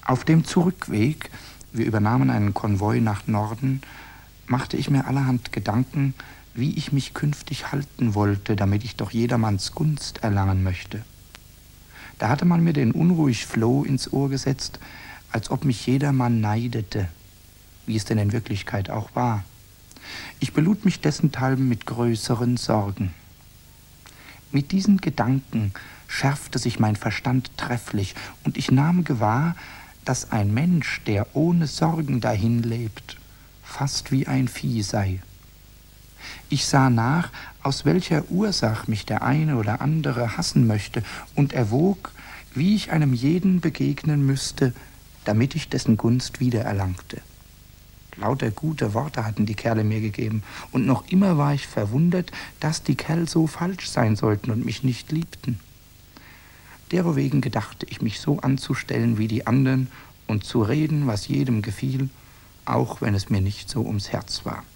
Auf dem Zurückweg, wir übernahmen einen Konvoi nach Norden, machte ich mir allerhand Gedanken, wie ich mich künftig halten wollte, damit ich doch jedermanns Gunst erlangen möchte. Da hatte man mir den unruhig Floh ins Ohr gesetzt, als ob mich jedermann neidete, wie es denn in Wirklichkeit auch war. Ich belud mich dessenthalben mit größeren Sorgen. Mit diesen Gedanken schärfte sich mein Verstand trefflich, und ich nahm gewahr, dass ein Mensch, der ohne Sorgen dahin lebt, fast wie ein Vieh sei. Ich sah nach, aus welcher Ursache mich der eine oder andere hassen möchte, und erwog, wie ich einem jeden begegnen müsste, damit ich dessen Gunst wiedererlangte. Lauter gute Worte hatten die Kerle mir gegeben, und noch immer war ich verwundert, dass die Kerl so falsch sein sollten und mich nicht liebten. Derowegen gedachte ich, mich so anzustellen wie die anderen und zu reden, was jedem gefiel, auch wenn es mir nicht so ums Herz war.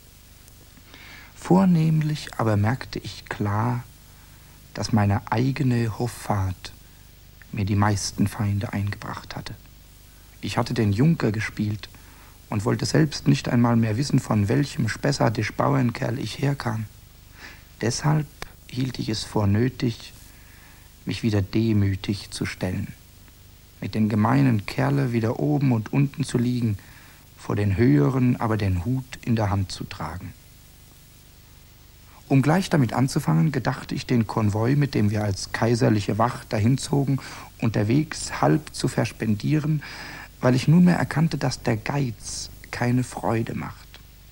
Vornehmlich aber merkte ich klar, dass meine eigene Hoffart mir die meisten Feinde eingebracht hatte. Ich hatte den Junker gespielt und wollte selbst nicht einmal mehr wissen, von welchem spessartisch Bauernkerl ich herkam. Deshalb hielt ich es vor nötig, mich wieder demütig zu stellen, mit den gemeinen Kerle wieder oben und unten zu liegen, vor den höheren aber den Hut in der Hand zu tragen. Um gleich damit anzufangen, gedachte ich, den Konvoi, mit dem wir als kaiserliche Wacht dahinzogen, unterwegs halb zu verspendieren, weil ich nunmehr erkannte, dass der Geiz keine Freude macht.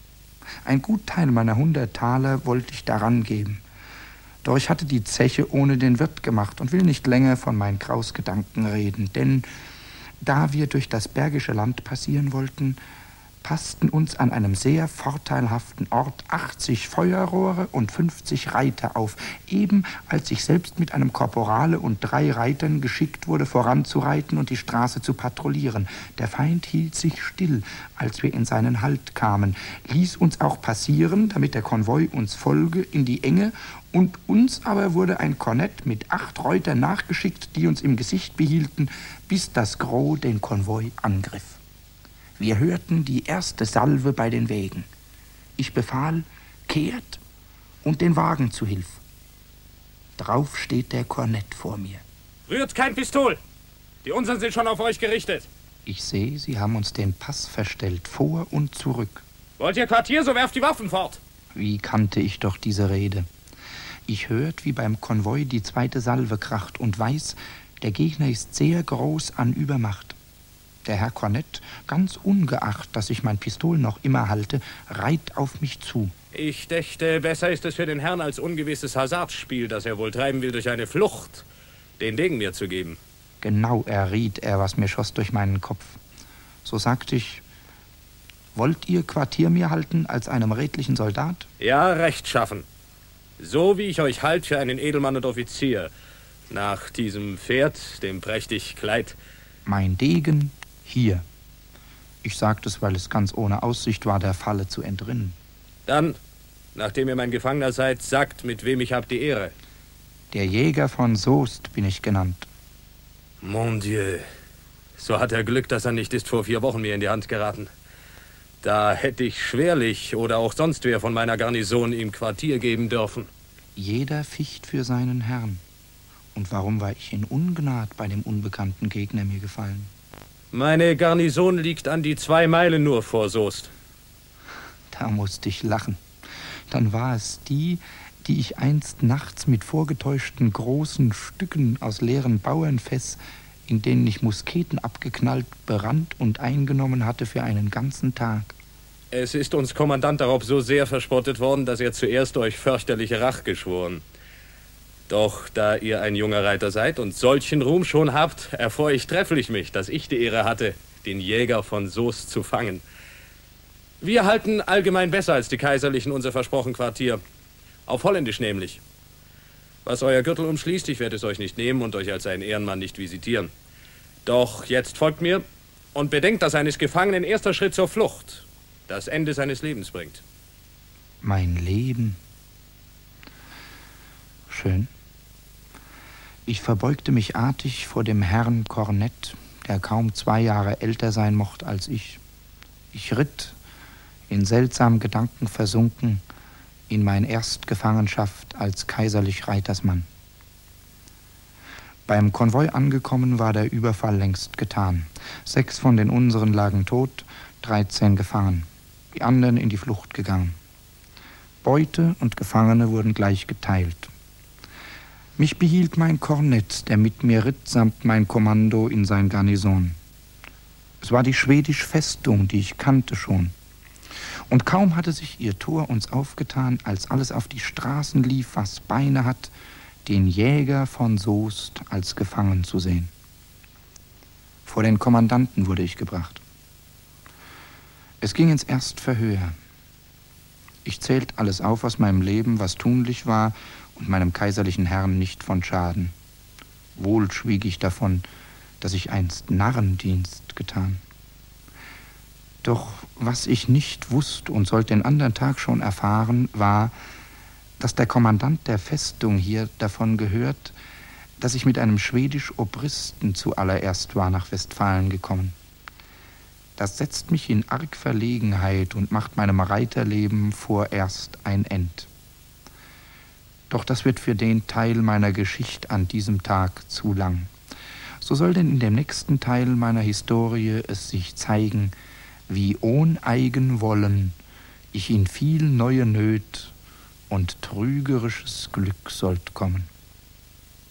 Ein Gutteil meiner 100 Taler wollte ich daran geben. Doch ich hatte die Zeche ohne den Wirt gemacht und will nicht länger von meinen Grausgedanken reden, denn da wir durch das Bergische Land passieren wollten, passten uns an einem sehr vorteilhaften Ort 80 Feuerrohre und 50 Reiter auf, eben als ich selbst mit einem Korporale und 3 Reitern geschickt wurde, voranzureiten und die Straße zu patrouillieren. Der Feind hielt sich still, als wir in seinen Halt kamen, ließ uns auch passieren, damit der Konvoi uns folge in die Enge, und uns aber wurde ein Kornett mit 8 Reutern nachgeschickt, die uns im Gesicht behielten, bis das Gros den Konvoi angriff. Wir hörten die erste Salve bei den Wegen. Ich befahl, kehrt und den Wagen zu Hilf. Drauf steht der Kornett vor mir. Rührt kein Pistol! Die unseren sind schon auf euch gerichtet. Ich sehe, Sie haben uns den Pass verstellt, vor und zurück. Wollt ihr Quartier, so werft die Waffen fort. Wie kannte ich doch diese Rede? Ich hört, wie beim Konvoi die zweite Salve kracht und weiß, der Gegner ist sehr groß an Übermacht. Der Herr Kornett, ganz ungeachtet, dass ich mein Pistol noch immer halte, reiht auf mich zu. Ich dächte, besser ist es für den Herrn als ungewisses Hasardspiel, das er wohl treiben will durch eine Flucht, den Degen mir zu geben. Genau erriet er, was mir schoss durch meinen Kopf. So sagte ich, wollt ihr Quartier mir halten als einem redlichen Soldat? Ja, rechtschaffen. So wie ich euch halt für einen Edelmann und Offizier. Nach diesem Pferd, dem prächtig Kleid. Mein Degen hier. Ich sagte es, weil es ganz ohne Aussicht war, der Falle zu entrinnen. Dann, nachdem ihr mein Gefangener seid, sagt, mit wem ich hab die Ehre. Der Jäger von Soest bin ich genannt. Mon Dieu. So hat er Glück, dass er nicht ist vor 4 Wochen mir in die Hand geraten. Da hätte ich schwerlich oder auch sonst wer von meiner Garnison ihm Quartier geben dürfen. Jeder ficht für seinen Herrn. Und warum war ich in Ungnad bei dem unbekannten Gegner mir gefallen? Meine Garnison liegt an die 2 Meilen nur vor Soest. Da musste ich lachen. Dann war es die ich einst nachts mit vorgetäuschten großen Stücken aus leeren Bauernfäss, in denen ich Musketen abgeknallt, berannt und eingenommen hatte für einen ganzen Tag. Es ist uns Kommandant darauf so sehr verspottet worden, dass er zuerst euch fürchterliche Rach geschworen. Doch da ihr ein junger Reiter seid und solchen Ruhm schon habt, erfreue ich trefflich mich, dass ich die Ehre hatte, den Jäger von Soest zu fangen. Wir halten allgemein besser als die Kaiserlichen unser versprochen Quartier. Auf Holländisch nämlich. Was euer Gürtel umschließt, ich werde es euch nicht nehmen und euch als ein Ehrenmann nicht visitieren. Doch jetzt folgt mir und bedenkt, dass eines Gefangenen erster Schritt zur Flucht das Ende seines Lebens bringt. Mein Leben. Schön. Ich verbeugte mich artig vor dem Herrn Kornett, der kaum 2 Jahre älter sein mocht als ich. Ich ritt, in seltsamen Gedanken versunken, in mein Erstgefangenschaft als kaiserlich Reitersmann. Beim Konvoi angekommen war der Überfall längst getan. 6 von den unseren lagen tot, 13 gefangen, die anderen in die Flucht gegangen. Beute und Gefangene wurden gleich geteilt. Mich behielt mein Kornett, der mit mir ritt, samt mein Kommando in sein Garnison. Es war die schwedische Festung, die ich kannte schon. Und kaum hatte sich ihr Tor uns aufgetan, als alles auf die Straßen lief, was Beine hat, den Jäger von Soest als gefangen zu sehen. Vor den Kommandanten wurde ich gebracht. Es ging ins Erstverhör. Ich zählt alles auf aus meinem Leben, was tunlich war und meinem kaiserlichen Herrn nicht von Schaden. Wohl schwieg ich davon, dass ich einst Narrendienst getan. Doch was ich nicht wusste und sollte den andern Tag schon erfahren, war, dass der Kommandant der Festung hier davon gehört, dass ich mit einem schwedisch-Obristen zuallererst war nach Westfalen gekommen. Das setzt mich in arg Verlegenheit und macht meinem Reiterleben vorerst ein End. Doch das wird für den Teil meiner Geschichte an diesem Tag zu lang. So soll denn in dem nächsten Teil meiner Historie es sich zeigen, wie ohn Eigenwollen ich in viel neue Nöt und trügerisches Glück sollt kommen.